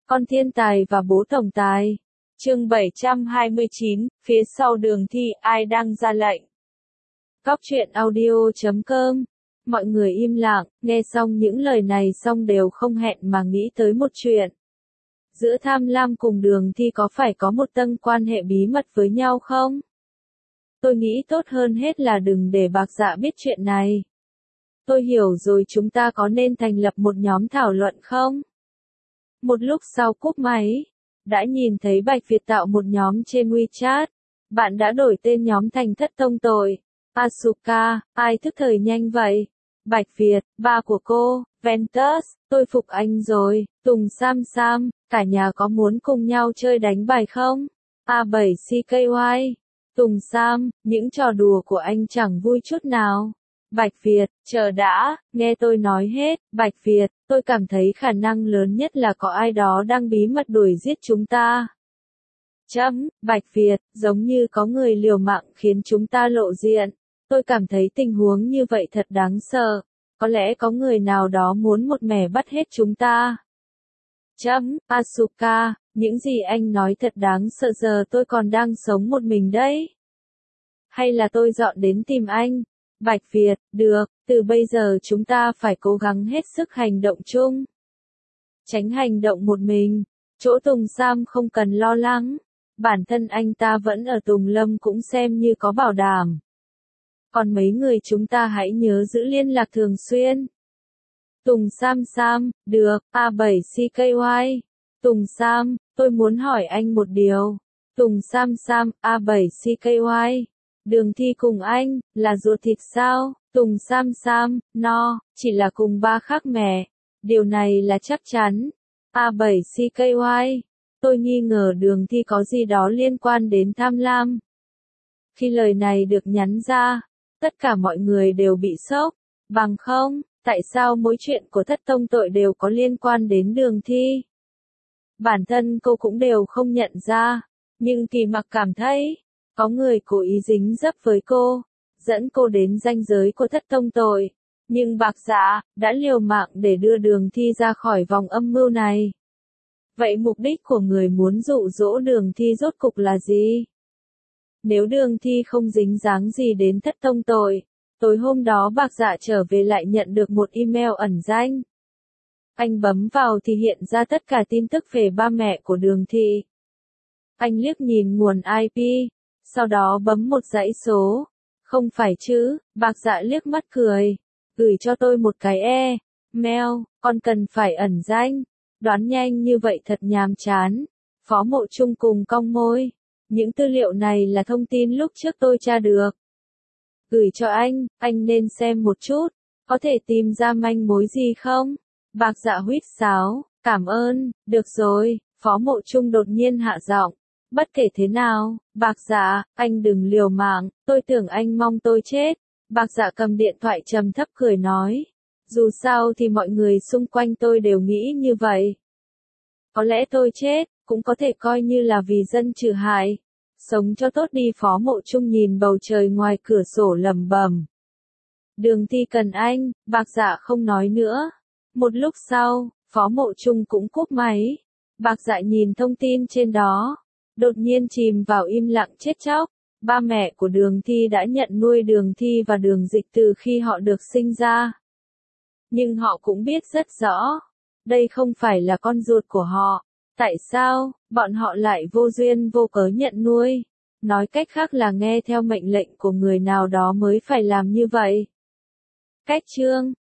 Con thiên tài và bố tổng tài. Chương 729, phía sau Đường Thi, ai đang ra lệnh? Cóc truyện audio.com. Mọi người im lặng, nghe xong những lời này xong đều không hẹn mà nghĩ tới một chuyện. Giữa Tham Lam cùng Đường Thi có phải có một tầng quan hệ bí mật với nhau không? Tôi nghĩ tốt hơn hết là đừng để Bạc Dạ biết chuyện này. Tôi hiểu rồi, chúng ta có nên thành lập một nhóm thảo luận không? Một lúc sau cúp máy, đã nhìn thấy Bạch Việt tạo một nhóm trên WeChat. Bạn đã đổi tên nhóm thành Thất Tông Tội. Asuka, ai thức thời nhanh vậy? Bạch Việt, ba của cô, Ventus, tôi phục anh rồi. Tùng Sam Sam, cả nhà có muốn cùng nhau chơi đánh bài không? A7CKY, Tùng Sam, những trò đùa của anh chẳng vui chút nào. Bạch Việt, chờ đã, nghe tôi nói hết. Bạch Việt, tôi cảm thấy khả năng lớn nhất là có ai đó đang bí mật đuổi giết chúng ta. Bạch Việt, giống như có người liều mạng khiến chúng ta lộ diện. Tôi cảm thấy tình huống như vậy thật đáng sợ. Có lẽ có người nào đó muốn một mẻ bắt hết chúng ta. Asuka, những gì anh nói thật đáng sợ, giờ tôi còn đang sống một mình đấy. Hay là tôi dọn đến tìm anh? Bạch Việt, được, từ bây giờ chúng ta phải cố gắng hết sức hành động chung. Tránh hành động một mình. Chỗ Tùng Sam không cần lo lắng. Bản thân anh ta vẫn ở Tùng Lâm cũng xem như có bảo đảm. Còn mấy người chúng ta hãy nhớ giữ liên lạc thường xuyên. Tùng Sam Sam, được, A7CKY. Tùng Sam, tôi muốn hỏi anh một điều. Tùng Sam Sam, A7CKY. Đường Thi cùng anh, là ruột thịt sao? Tùng Sam Sam, no, chỉ là cùng ba khác mẹ. Điều này là chắc chắn. A7CKY. Tôi nghi ngờ Đường Thi có gì đó liên quan đến Tham Lam. Khi lời này được nhắn ra, tất cả mọi người đều bị sốc. Bằng không, tại sao mỗi chuyện của Thất Tông Tội đều có liên quan đến Đường Thi? Bản thân cô cũng đều không nhận ra, nhưng Kỳ Mặc cảm thấy, có người cố ý dính dấp với cô, dẫn cô đến ranh giới của Thất Tông Tội. Nhưng Bạc Dạ đã liều mạng để đưa Đường Thi ra khỏi vòng âm mưu này. Vậy mục đích của người muốn dụ dỗ Đường Thi rốt cục là gì? Nếu Đường Thi không dính dáng gì đến Thất Tông Tội, tối hôm đó Bạc Dạ trở về lại nhận được một email ẩn danh. Anh bấm vào thì hiện ra tất cả tin tức về ba mẹ của Đường Thi. Anh liếc nhìn nguồn IP, sau đó bấm một dãy số. Không phải chứ, Bạc Dạ liếc mắt cười. Gửi cho tôi một cái mail, còn cần phải ẩn danh. Đoán nhanh như vậy thật nhàm chán. Phó Mộ Trung cùng cong môi. Những tư liệu này là thông tin lúc trước tôi tra được. Gửi cho anh nên xem một chút. Có thể tìm ra manh mối gì không? Bạc Dạ huýt sáo, cảm ơn, được rồi. Phó Mộ Trung đột nhiên hạ giọng. Bất kể thế nào, Bạc Dạ, anh đừng liều mạng, tôi tưởng anh mong tôi chết. Bạc Dạ cầm điện thoại trầm thấp cười nói. Dù sao thì mọi người xung quanh tôi đều nghĩ như vậy. Có lẽ tôi chết, cũng có thể coi như là vì dân trừ hại. Sống cho tốt đi. Phó Mộ Trung nhìn bầu trời ngoài cửa sổ lẩm bẩm. Đường Thi cần anh, Bạc Dạ không nói nữa. Một lúc sau, Phó Mộ Trung cũng cúp máy. Bạc Dạ nhìn thông tin trên đó, đột nhiên chìm vào im lặng chết chóc. Ba mẹ của Đường Thi đã nhận nuôi Đường Thi và Đường Dịch từ khi họ được sinh ra. Nhưng họ cũng biết rất rõ, đây không phải là con ruột của họ. Tại sao, bọn họ lại vô duyên vô cớ nhận nuôi? Nói cách khác là nghe theo mệnh lệnh của người nào đó mới phải làm như vậy. Cách chương